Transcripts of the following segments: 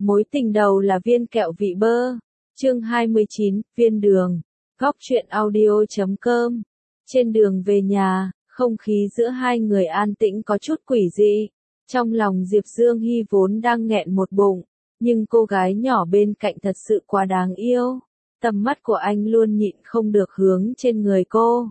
Mối tình đầu là viên kẹo vị bơ. Chương 29, viên đường. Góc truyện audio.com. Trên đường về nhà, không khí giữa hai người an tĩnh có chút quỷ dị. Trong lòng Diệp Dương Hy vốn đang nghẹn một bụng, nhưng cô gái nhỏ bên cạnh thật sự quá đáng yêu. Tầm mắt của anh luôn nhịn không được hướng trên người cô.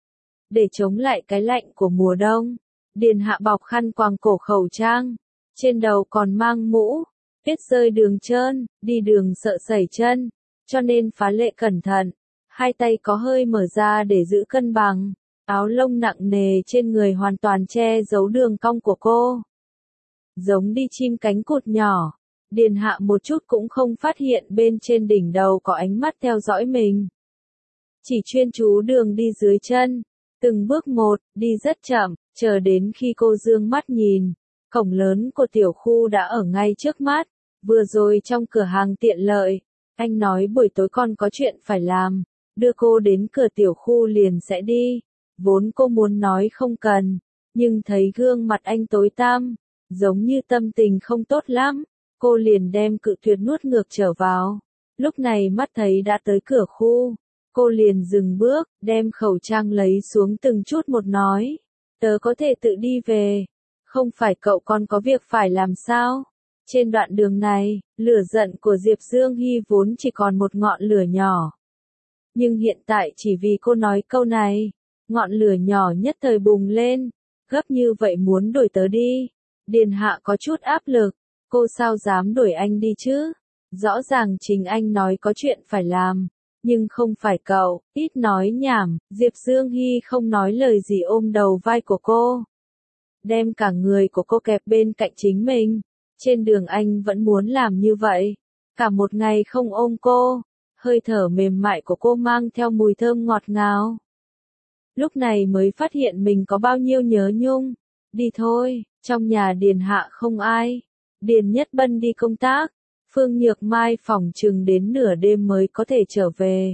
Để chống lại cái lạnh của mùa đông, Điền Hạ bọc khăn quàng cổ khẩu trang, trên đầu còn mang mũ, tuyết rơi đường trơn, đi đường sợ sẩy chân, cho nên phá lệ cẩn thận, hai tay có hơi mở ra để giữ cân bằng, áo lông nặng nề trên người hoàn toàn che giấu đường cong của cô. Giống đi chim cánh cụt nhỏ, Điền Hạ một chút cũng không phát hiện bên trên đỉnh đầu có ánh mắt theo dõi mình. Chỉ chuyên chú đường đi dưới chân, từng bước một, đi rất chậm, chờ đến khi cô dương mắt nhìn, cổng lớn của tiểu khu đã ở ngay trước mắt. Vừa rồi trong cửa hàng tiện lợi, anh nói buổi tối con có chuyện phải làm, đưa cô đến cửa tiểu khu liền sẽ đi. Vốn cô muốn nói không cần, nhưng thấy gương mặt anh tối tăm, giống như tâm tình không tốt lắm, cô liền đem cự tuyệt nuốt ngược trở vào. Lúc này mắt thấy đã tới cửa khu, cô liền dừng bước, đem khẩu trang lấy xuống từng chút một nói, tớ có thể tự đi về, không phải cậu còn có việc phải làm sao? Trên đoạn đường này, lửa giận của Diệp Dương Hy vốn chỉ còn một ngọn lửa nhỏ. Nhưng hiện tại chỉ vì cô nói câu này, ngọn lửa nhỏ nhất thời bùng lên, gấp như vậy muốn đuổi tớ đi. Điền Hạ có chút áp lực, cô sao dám đuổi anh đi chứ? Rõ ràng chính anh nói có chuyện phải làm, nhưng không phải cậu, ít nói nhảm. Diệp Dương Hy không nói lời gì ôm đầu vai của cô, đem cả người của cô kẹp bên cạnh chính mình. Trên đường anh vẫn muốn làm như vậy, cả một ngày không ôm cô, hơi thở mềm mại của cô mang theo mùi thơm ngọt ngào. Lúc này mới phát hiện mình có bao nhiêu nhớ nhung. Đi thôi, trong nhà Điền Hạ không ai. Điền Nhất Bân đi công tác, Phương Nhược Mai phỏng chừng đến nửa đêm mới có thể trở về.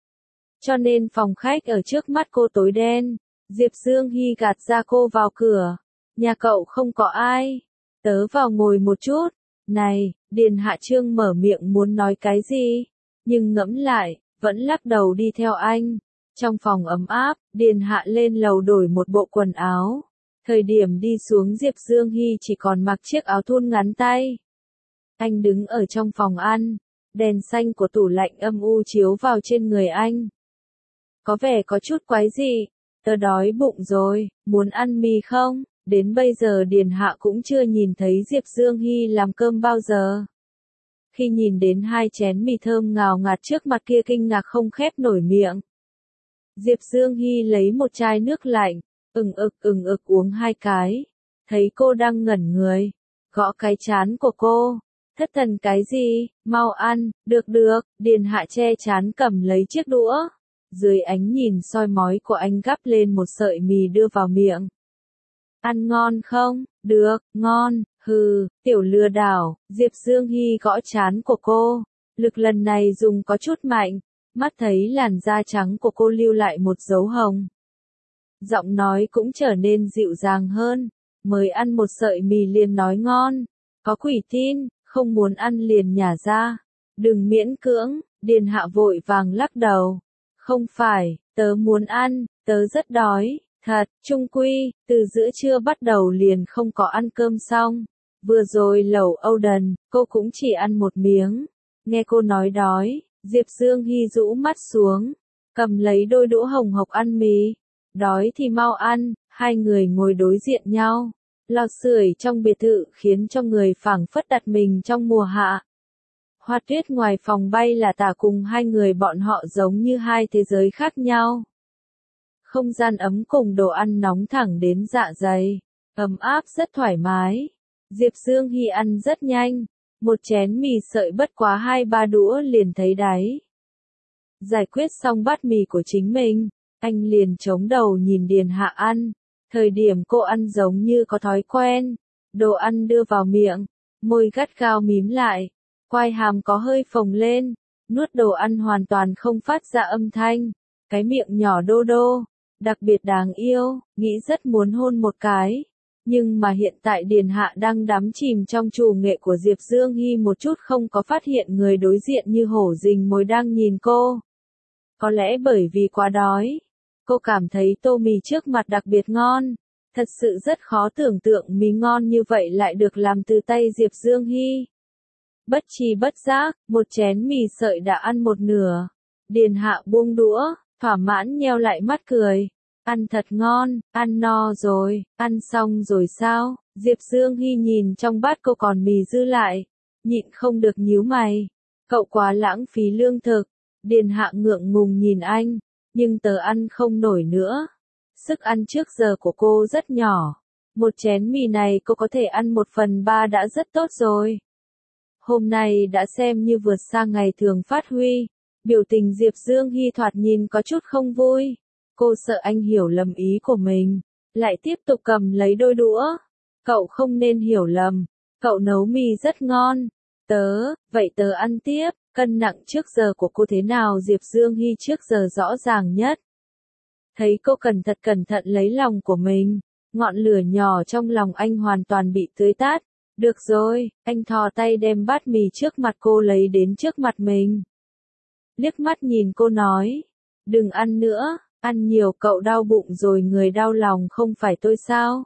Cho nên phòng khách ở trước mắt cô tối đen. Diệp Dương Hy gạt ra cô vào cửa. Nhà cậu không có ai. Tớ vào ngồi một chút. Này, Điền Hạ Trương mở miệng muốn nói cái gì, nhưng ngẫm lại, vẫn lắc đầu đi theo anh. Trong phòng ấm áp, Điền Hạ lên lầu đổi một bộ quần áo. Thời điểm đi xuống Diệp Dương Hy chỉ còn mặc chiếc áo thun ngắn tay. Anh đứng ở trong phòng ăn, đèn xanh của tủ lạnh âm u chiếu vào trên người anh. Có vẻ có chút quái dị, tớ đói bụng rồi, muốn ăn mì không? Đến bây giờ Điền Hạ cũng chưa nhìn thấy Diệp Dương Hy làm cơm bao giờ. Khi nhìn đến hai chén mì thơm ngào ngạt trước mặt kia kinh ngạc không khép nổi miệng. Diệp Dương Hy lấy một chai nước lạnh, ừng ực uống hai cái. Thấy cô đang ngẩn người, gõ cái trán của cô. Thất thần cái gì, mau ăn, được, Điền Hạ che trán cầm lấy chiếc đũa. Dưới ánh nhìn soi mói của anh gắp lên một sợi mì đưa vào miệng. Ăn ngon không? Được, ngon, hừ, tiểu lừa đảo. Diệp Dương Hy gõ trán của cô. Lực lần này dùng có chút mạnh, mắt thấy làn da trắng của cô lưu lại một dấu hồng. Giọng nói cũng trở nên dịu dàng hơn, mới ăn một sợi mì liền nói ngon. Có quỷ tin, không muốn ăn liền nhả ra. Đừng miễn cưỡng, Điền Hạ vội vàng lắc đầu. Không phải, tớ muốn ăn, tớ rất đói. Thật, chung quy, từ giữa trưa bắt đầu liền không có ăn cơm xong. Vừa rồi lẩu Oden, cô cũng chỉ ăn một miếng. Nghe cô nói đói, Diệp Dương Hy rũ mắt xuống, cầm lấy đôi đũa hồng hộc ăn mì. Đói thì mau ăn, hai người ngồi đối diện nhau. Lò sưởi trong biệt thự khiến cho người phảng phất đặt mình trong mùa hạ. Hoa tuyết ngoài phòng bay là tả cùng hai người bọn họ giống như hai thế giới khác nhau. Không gian ấm cùng đồ ăn nóng thẳng đến dạ dày, ấm áp rất thoải mái. Diệp Dương Hy ăn rất nhanh, một chén mì sợi bất quá 2-3 đũa liền thấy đáy. Giải quyết xong bát mì của chính mình, anh liền chống đầu nhìn Điền Hạ ăn. Thời điểm cô ăn giống như có thói quen, đồ ăn đưa vào miệng, môi gắt gao mím lại, quai hàm có hơi phồng lên, nuốt đồ ăn hoàn toàn không phát ra âm thanh, cái miệng nhỏ đô đô. Đặc biệt đáng yêu, nghĩ rất muốn hôn một cái. Nhưng mà hiện tại Điền Hạ đang đắm chìm trong trù nghệ của Diệp Dương Hy một chút không có phát hiện người đối diện như hổ rình mồi đang nhìn cô. Có lẽ bởi vì quá đói. Cô cảm thấy tô mì trước mặt đặc biệt ngon. Thật sự rất khó tưởng tượng mì ngon như vậy lại được làm từ tay Diệp Dương Hy. Bất tri bất giác, một chén mì sợi đã ăn một nửa. Điền Hạ buông đũa, thỏa mãn nheo lại mắt cười. Ăn thật ngon, ăn no rồi, ăn xong rồi sao? Diệp Dương Hy nhìn trong bát cô còn mì dư lại, nhịn không được nhíu mày. Cậu quá lãng phí lương thực. Điền Hạ ngượng ngùng nhìn anh, nhưng tớ ăn không nổi nữa. Sức ăn trước giờ của cô rất nhỏ. Một chén mì này cô có thể ăn 1/3 đã rất tốt rồi. Hôm nay đã xem như vượt sang ngày thường phát huy. Biểu tình Diệp Dương Hy thoạt nhìn có chút không vui. Cô sợ anh hiểu lầm ý của mình. Lại tiếp tục cầm lấy đôi đũa. Cậu không nên hiểu lầm. Cậu nấu mì rất ngon. Vậy tớ ăn tiếp. Cân nặng trước giờ của cô thế nào? Diệp Dương Hy trước giờ rõ ràng nhất. Thấy cô cẩn thận lấy lòng của mình. Ngọn lửa nhỏ trong lòng anh hoàn toàn bị tưới tát. Được rồi, anh thò tay đem bát mì trước mặt cô lấy đến trước mặt mình. Liếc mắt nhìn cô nói. Đừng ăn nữa, ăn nhiều cậu đau bụng rồi người đau lòng không phải tôi sao?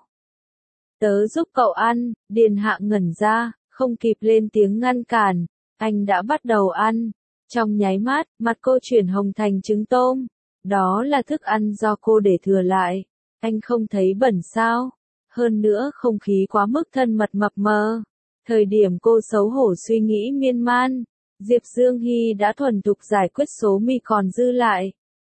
Tớ giúp cậu ăn. Điền Hạ ngẩn ra, không kịp lên tiếng ngăn cản. Anh đã bắt đầu ăn. Trong nháy mắt, mặt cô chuyển hồng thành trứng tôm. Đó là thức ăn do cô để thừa lại. Anh không thấy bẩn sao? Hơn nữa không khí quá mức thân mật mập mờ. Thời điểm cô xấu hổ suy nghĩ miên man, Diệp Dương Hy đã thuần thục giải quyết số mì còn dư lại.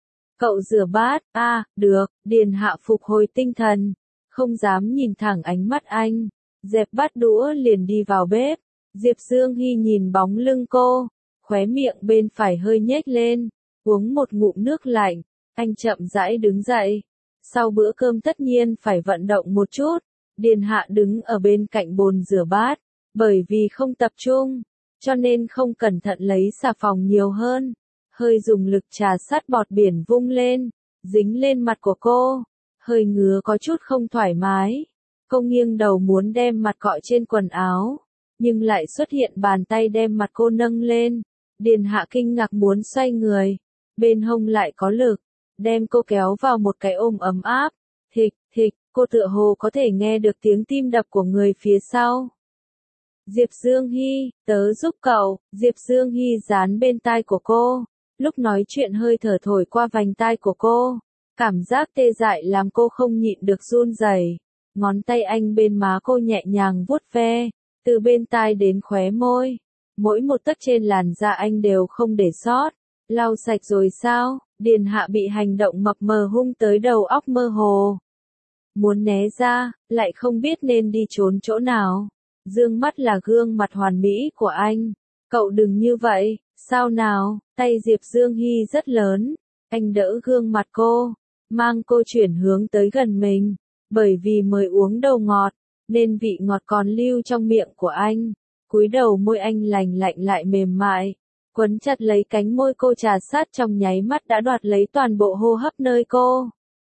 Cậu rửa bát, được, Điền Hạ phục hồi tinh thần, không dám nhìn thẳng ánh mắt anh, dẹp bát đũa liền đi vào bếp. Diệp Dương Hy nhìn bóng lưng cô, khóe miệng bên phải hơi nhếch lên, uống một ngụm nước lạnh, anh chậm rãi đứng dậy. Sau bữa cơm tất nhiên phải vận động một chút, Điền Hạ đứng ở bên cạnh bồn rửa bát, bởi vì không tập trung, cho nên không cẩn thận lấy xà phòng nhiều hơn, hơi dùng lực trà sát bọt biển vung lên, dính lên mặt của cô, hơi ngứa có chút không thoải mái. Cô nghiêng đầu muốn đem mặt cọ trên quần áo, nhưng lại xuất hiện bàn tay đem mặt cô nâng lên. Điền Hạ kinh ngạc muốn xoay người, bên hông lại có lực, đem cô kéo vào một cái ôm ấm áp. Thịch, thịch, cô tựa hồ có thể nghe được tiếng tim đập của người phía sau. Diệp Dương Hy, tớ giúp cậu. Diệp Dương Hy dán bên tai của cô, lúc nói chuyện hơi thở thổi qua vành tai của cô. Cảm giác tê dại làm cô không nhịn được run rẩy. Ngón tay anh bên má cô nhẹ nhàng vuốt ve, từ bên tai đến khóe môi. Mỗi một tấc trên làn da anh đều không để sót. Lau sạch rồi sao? Điền Hạ bị hành động mập mờ hung tới đầu óc mơ hồ. Muốn né ra, lại không biết nên đi trốn chỗ nào. Dương mắt là gương mặt hoàn mỹ của anh. Cậu đừng như vậy, sao nào? Tay Diệp Dương Hy rất lớn. Anh đỡ gương mặt cô, mang cô chuyển hướng tới gần mình. Bởi vì mới uống đầu ngọt, nên vị ngọt còn lưu trong miệng của anh. Cúi đầu môi anh lành lạnh lại mềm mại, quấn chặt lấy cánh môi cô trà sát trong nháy mắt đã đoạt lấy toàn bộ hô hấp nơi cô.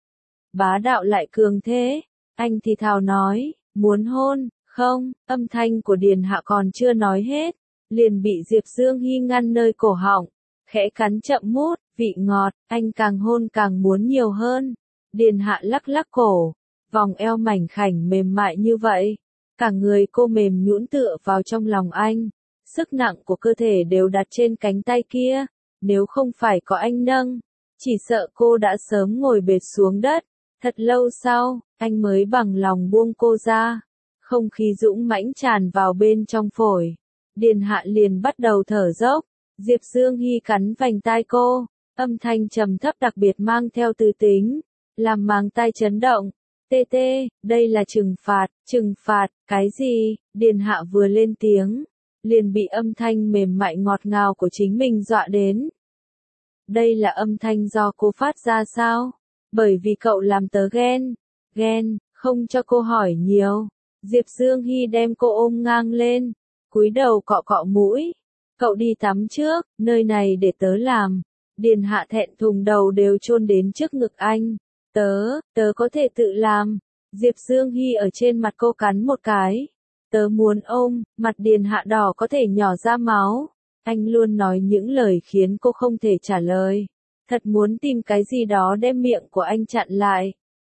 Bá đạo lại cường thế, anh thì thào nói, muốn hôn, không, âm thanh của Điền Hạ còn chưa nói hết, liền bị Diệp Dương Hy ngăn nơi cổ họng, khẽ cắn chậm mút, vị ngọt, anh càng hôn càng muốn nhiều hơn. Điền Hạ lắc lắc cổ, vòng eo mảnh khảnh mềm mại như vậy, cả người cô mềm nhũn tựa vào trong lòng anh, sức nặng của cơ thể đều đặt trên cánh tay kia, nếu không phải có anh nâng, chỉ sợ cô đã sớm ngồi bệt xuống đất. Thật lâu sau, anh mới bằng lòng buông cô ra, không khí dũng mãnh tràn vào bên trong phổi. Điền Hạ liền bắt đầu thở dốc, Diệp Dương Hy cắn vành tai cô, âm thanh trầm thấp đặc biệt mang theo tư tính, làm màng tai chấn động. Tê tê, đây là trừng phạt, cái gì? Điền Hạ vừa lên tiếng, liền bị âm thanh mềm mại ngọt ngào của chính mình dọa đến. Đây là âm thanh do cô phát ra sao? Bởi vì cậu làm tớ ghen, không cho cô hỏi nhiều. Diệp Dương Hy đem cô ôm ngang lên, cúi đầu cọ cọ mũi. Cậu đi tắm trước, nơi này để tớ làm. Điền Hạ thẹn thùng đầu đều chôn đến trước ngực anh. Tớ có thể tự làm. Diệp Dương Hy ở trên mặt cô cắn một cái. Tớ muốn ôm, mặt Điền Hạ đỏ có thể nhỏ ra máu. Anh luôn nói những lời khiến cô không thể trả lời. Thật muốn tìm cái gì đó đem miệng của anh chặn lại.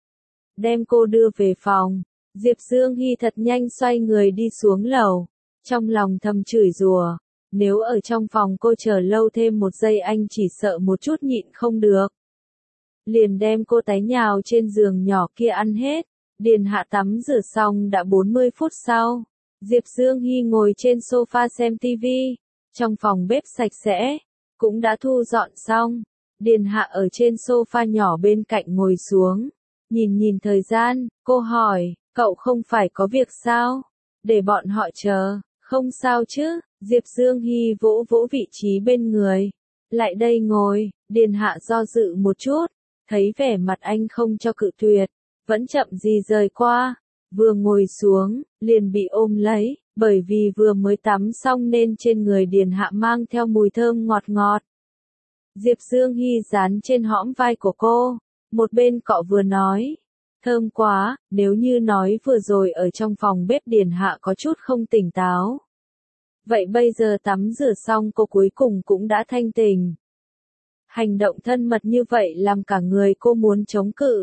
Đem cô đưa về phòng. Diệp Dương Hy thật nhanh xoay người đi xuống lầu. Trong lòng thầm chửi rủa. Nếu ở trong phòng cô chờ lâu thêm một giây anh chỉ sợ một chút nhịn không được. Liền đem cô té nhào trên giường nhỏ kia ăn hết. Điền Hạ tắm rửa xong đã 40 phút sau. Diệp Dương Hy ngồi trên sofa xem TV. Trong phòng bếp sạch sẽ. Cũng đã thu dọn xong. Điền Hạ ở trên sofa nhỏ bên cạnh ngồi xuống. Nhìn thời gian, cô hỏi, cậu không phải có việc sao? Để bọn họ chờ, không sao chứ? Diệp Dương Hy vỗ vỗ vị trí bên người. Lại đây ngồi, Điền Hạ do dự một chút. Thấy vẻ mặt anh không cho cự tuyệt. Vẫn chậm gì rời qua. Vừa ngồi xuống, liền bị ôm lấy. Bởi vì vừa mới tắm xong nên trên người Điền Hạ mang theo mùi thơm ngọt ngọt. Diệp Dương Hy dán trên hõm vai của cô. Một bên cọ vừa nói. Thơm quá, nếu như nói vừa rồi ở trong phòng bếp Điền Hạ có chút không tỉnh táo. Vậy bây giờ tắm rửa xong cô cuối cùng cũng đã thanh tỉnh. Hành động thân mật như vậy làm cả người cô muốn chống cự.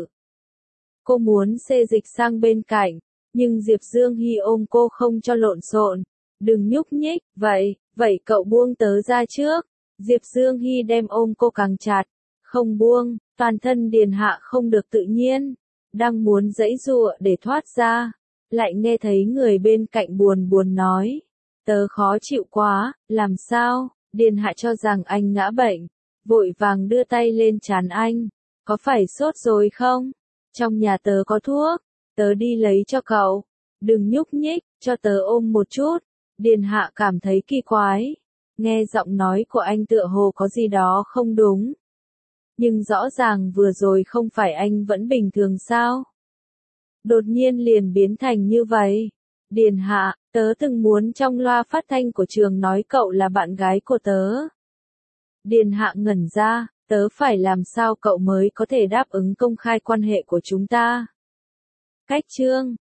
Cô muốn xê dịch sang bên cạnh, nhưng Diệp Dương Hy ôm cô không cho lộn xộn. Đừng nhúc nhích, vậy cậu buông tớ ra trước. Diệp Dương Hy đem ôm cô càng chặt. Không buông, toàn thân Điền Hạ không được tự nhiên. Đang muốn giãy giụa để thoát ra. Lại nghe thấy người bên cạnh buồn nói. Tớ khó chịu quá, làm sao? Điền Hạ cho rằng anh ngã bệnh. Vội vàng đưa tay lên trán anh. Có phải sốt rồi không? Trong nhà tớ có thuốc. Tớ đi lấy cho cậu. Đừng nhúc nhích, cho tớ ôm một chút. Điền Hạ cảm thấy kỳ quái. Nghe giọng nói của anh tựa hồ có gì đó không đúng. Nhưng rõ ràng vừa rồi không phải anh vẫn bình thường sao? Đột nhiên liền biến thành như vậy. Điền Hạ, tớ từng muốn trong loa phát thanh của trường nói cậu là bạn gái của tớ. Điền Hạ ngẩn ra, tớ phải làm sao cậu mới có thể đáp ứng công khai quan hệ của chúng ta? Cách chương